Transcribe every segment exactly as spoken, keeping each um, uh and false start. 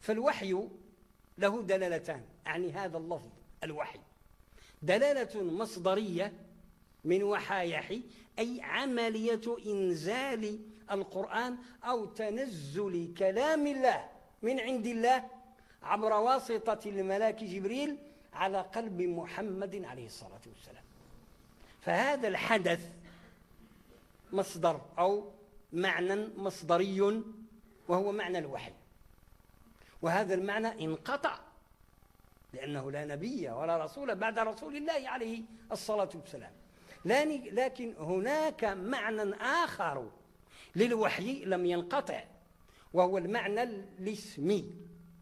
فالوحي له دلالتان، يعني هذا اللفظ الوحي دلالة مصدرية من وحايح، أي عملية إنزال القرآن أو تنزل كلام الله من عند الله عبر واسطة الملاك جبريل على قلب محمد عليه الصلاة والسلام. فهذا الحدث مصدر أو معنى مصدري وهو معنى الوحي، وهذا المعنى انقطع لأنه لا نبي ولا رسول بعد رسول الله عليه الصلاة والسلام. لكن هناك معنى آخر للوحي لم ينقطع، وهو المعنى الاسمي.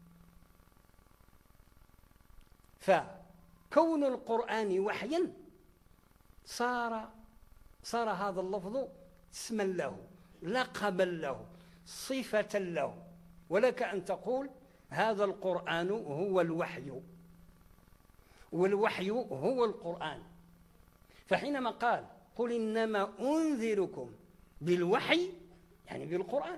فكون القرآن وحيا صار صار هذا اللفظ اسما له، لقبا له، صفة له. ولك أن تقول هذا القرآن هو الوحي، والوحي هو القرآن. فحينما قال قل إنما أنذركم بالوحي، يعني بالقرآن،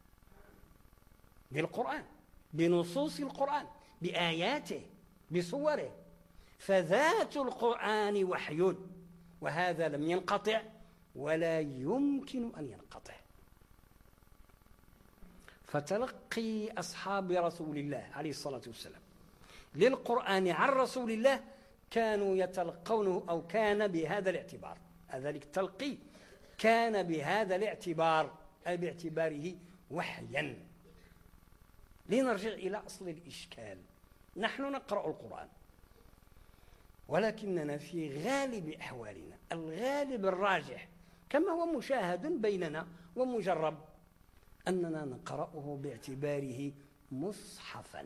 بالقرآن بنصوص القرآن بآياته بصوره، فذات القرآن وحي، وهذا لم ينقطع ولا يمكن أن ينقطع. فتلقي أصحاب رسول الله عليه الصلاة والسلام للقرآن عن رسول الله كانوا يتلقونه، أو كان بهذا الاعتبار، ذلك التلقي كان بهذا الاعتبار، أي باعتباره وحيا. لنرجع إلى أصل الإشكال. نحن نقرأ القرآن، ولكننا في غالب أحوالنا، الغالب الراجح كما هو مشاهد بيننا ومجرب، أننا نقرأه باعتباره مصحفا،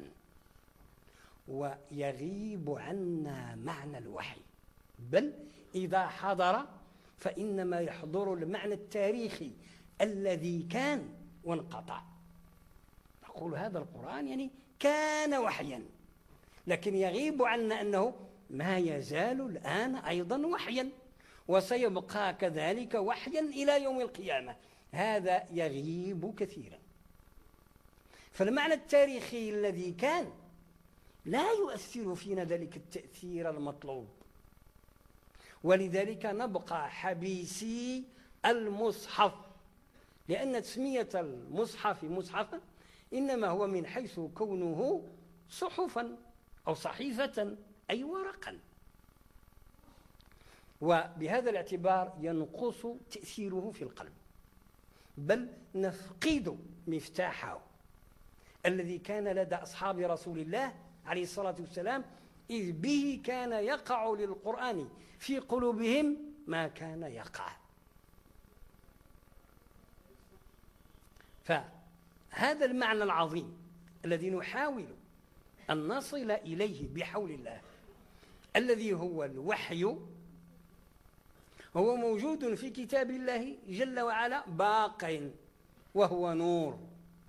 ويغيب عنا معنى الوحي. بل إذا حضر فإنما يحضر المعنى التاريخي الذي كان وانقطع. نقول هذا القرآن يعني كان وحيا، لكن يغيب عنا أنه ما يزال الآن أيضا وحيا، وسيبقى كذلك وحيا إلى يوم القيامة. هذا يغيب كثيرا. فالمعنى التاريخي الذي كان لا يؤثر فينا ذلك التأثير المطلوب، ولذلك نبقى حبيسي المصحف، لأن تسمية المصحف مصحفا إنما هو من حيث كونه صحفا أو صحيفة، أي ورقا. وبهذا الاعتبار ينقص تأثيره في القلب، بل نفقد مفتاحه الذي كان لدى أصحاب رسول الله عليه الصلاة والسلام، إذ به كان يقع للقرآن في قلوبهم ما كان يقع. فهذا المعنى العظيم الذي نحاول أن نصل إليه بحول الله، الذي هو الوحي، هو موجود في كتاب الله جل وعلا باق، وهو نور،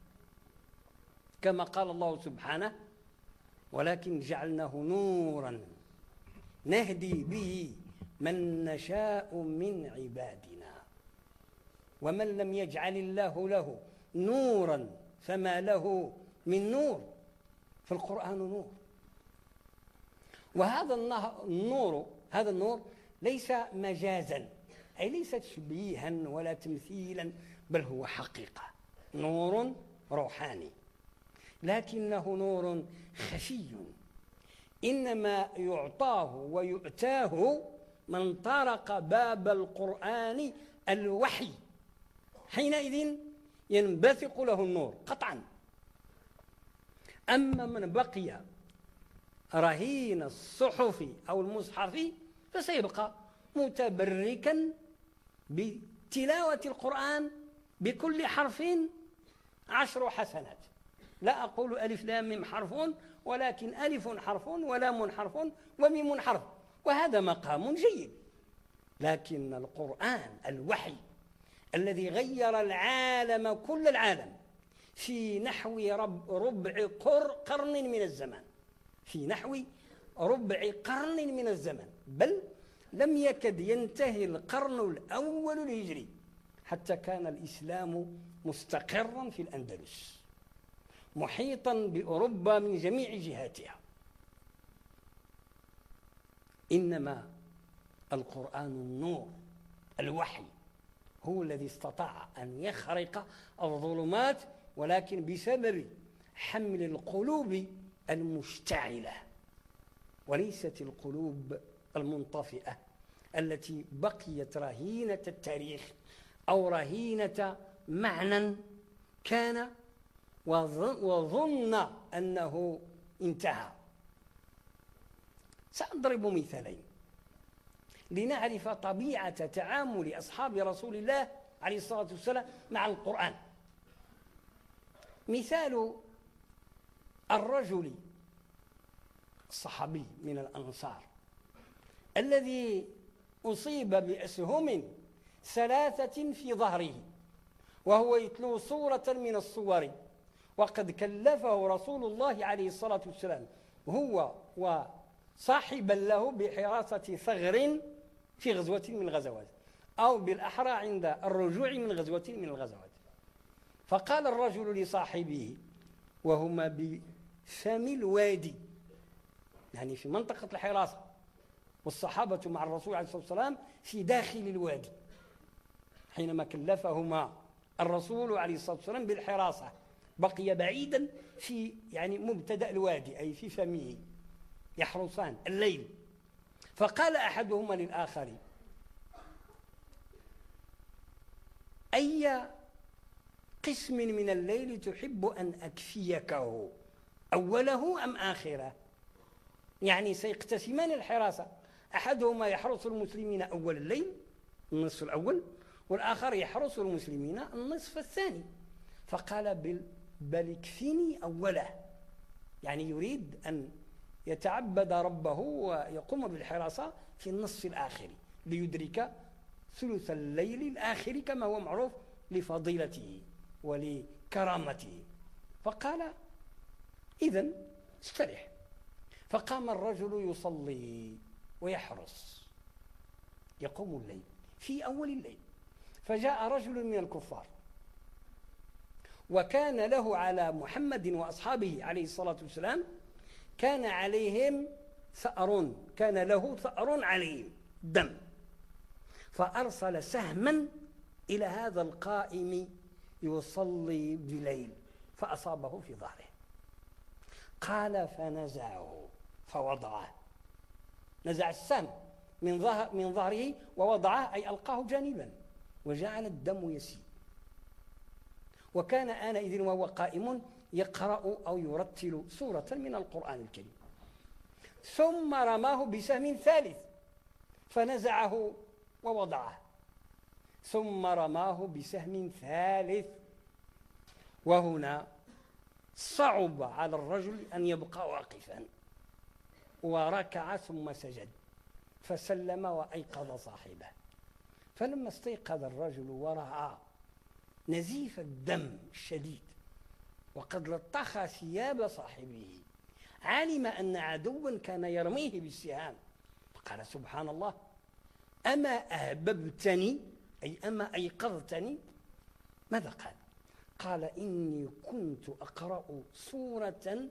كما قال الله سبحانه ولكن جعلناه نورا نهدي به من نشاء من عبادنا ومن لم يجعل الله له نورا فما له من نور. فالقرآن نور، وهذا النور هذا النور ليس مجازا، أي ليس تشبيها ولا تمثيلا، بل هو حقيقة، نور روحاني، لكنه نور خفي، إنما يعطاه ويؤتاه من طرق باب القرآن الوحي، حينئذ ينبثق له النور قطعا. أما من بقي رهين الصحف أو المصحف فسيبقى متبركا بتلاوة القرآن بكل حرف عشر حسنات. لا أقول ألف لام ميم حرف، ولكن ألف حرف ولام حرف وميم حرف، وهذا مقام جيد. لكن القرآن الوحي الذي غير العالم كل العالم في نحو رب ربع قرن من الزمان، في نحو ربع قرن من الزمان، بل لم يكد ينتهي القرن الأول الهجري حتى كان الإسلام مستقرا في الأندلس، محيطا بأوروبا من جميع جهاتها. إنما القرآن النور، الوحي، هو الذي استطاع أن يخرق الظلمات، ولكن بسبب حمل القلوب المشتعلة وليست القلوب المنطفئة التي بقيت رهينة التاريخ أو رهينة معنى كان وظن أنه انتهى. سأضرب مثالين لنعرف طبيعة تعامل أصحاب رسول الله عليه الصلاة والسلام مع القرآن. مثال الرجل الصحابي من الأنصار الذي أصيب بأسهم ثلاثة في ظهره وهو يتلو صورة من الصور، وقد كلفه رسول الله عليه الصلاة والسلام هو وصاحبا له بحراسة ثغر في غزوة من الغزوات، أو بالأحرى عند الرجوع من غزوة من الغزوات. فقال الرجل لصاحبه وهما بفم الوادي، يعني في منطقة الحراسة، والصحابة مع الرسول عليه الصلاة والسلام في داخل الوادي، حينما كلفهما الرسول عليه الصلاة والسلام بالحراسة بقي بعيدا في يعني مبتدأ الوادي أي في فمه يحرسان الليل. فقال أحدهما للآخر: أي قسم من الليل تحب أن أكفيكه، أوله أم آخره؟ يعني سيقتسمان الحراسة، أحدهما يحرس المسلمين أول الليل النصف الأول، والآخر يحرس المسلمين النصف الثاني. فقال بل, بل اكفني أوله، يعني يريد أن يتعبد ربه ويقوم بالحراسة في النصف الآخر ليدرك ثلث الليل الآخر كما هو معروف لفضيلته ولكرامته. فقال: إذن استرح. فقام الرجل يصلي ويحرس يقوم الليل في أول الليل، فجاء رجل من الكفار وكان له على محمد وأصحابه عليه الصلاة والسلام كان عليهم ثأر، كان له ثأر عليهم دم، فأرسل سهما إلى هذا القائم يصلي بليل فأصابه في ظهره. قال: فنزعه فوضعه، نزع السهم من ظهر من ظهره ووضعه أي ألقاه جانبا، وجعل الدم يسيل. وكان آنئذ وهو قائم يقرأ أو يرتل سورة من القرآن الكريم، ثم رماه بسهم ثالث فنزعه ووضعه، ثم رماه بسهم ثالث. وهنا صعب على الرجل أن يبقى واقفا، وركع ثم سجد فسلم وأيقظ صاحبه. فلما استيقظ الرجل ورأى نزيف الدم الشديد وقد لطخ ثياب صاحبه علم أن عدوا كان يرميه بالسهام، فقال: سبحان الله، أما أهببتني أي أما أيقظتني؟ ماذا قال؟ قال: إني كنت أقرأ سورة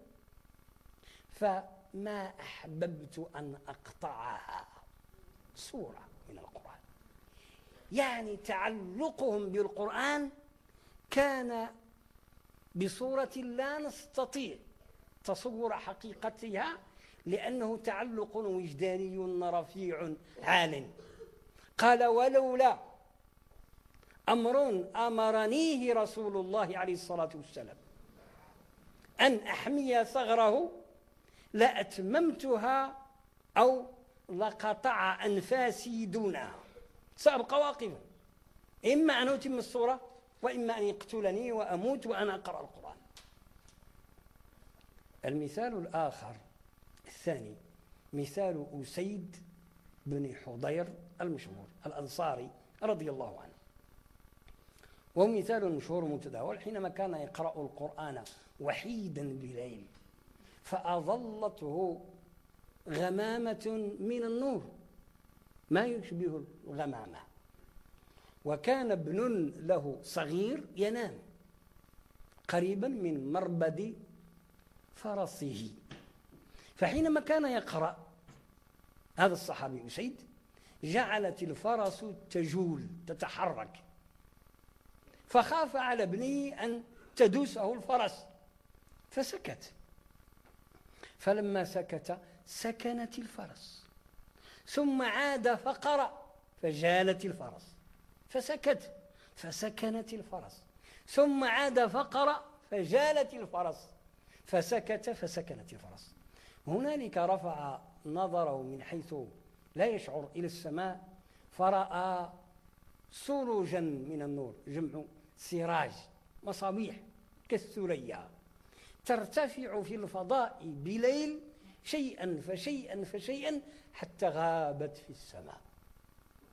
فما أحببت أن أقطعها. سورة من القرآن، يعني تعلقهم بالقرآن كان بصورة لا نستطيع تصور حقيقتها، لأنه تعلق وجداني رفيع عال. قال: ولولا أمر أمرنيه رسول الله عليه الصلاة والسلام أن أحمي ثغره لأتممتها أو لقطع أنفاسي دونها، سأبقى واقفا، إما أن أتم الصورة وإما أن يقتلني وأموت وأنا أقرأ القرآن. المثال الآخر الثاني مثال أسيد بن حضير المشهور الأنصاري رضي الله عنه، وهو مثال مشهور متداول. حينما كان يقرأ القرآن وحيدا بليل فأظلته غمامة من النور ما يشبه الغمامة، وكان ابن له صغير ينام، قريبا من مربد فرسه. فحينما كان يقرأ هذا الصحابي أسيد جعلت الفرس تجول تتحرك، فخاف على ابنه أن تدوسه الفرس فسكت. فلما سكت سكنت الفرس، ثم عاد فقرأ فجالت الفرس، فسكت فسكنت الفرس، ثم عاد فقرأ فجالت الفرس، فسكت فسكنت الفرس. هنالك رفع نظره من حيث لا يشعر إلى السماء، فرأى سروجا من النور، جمع سراج، مصابيح كالثريا ترتفع في الفضاء بليل شيئا فشيئا فشيئا حتى غابت في السماء.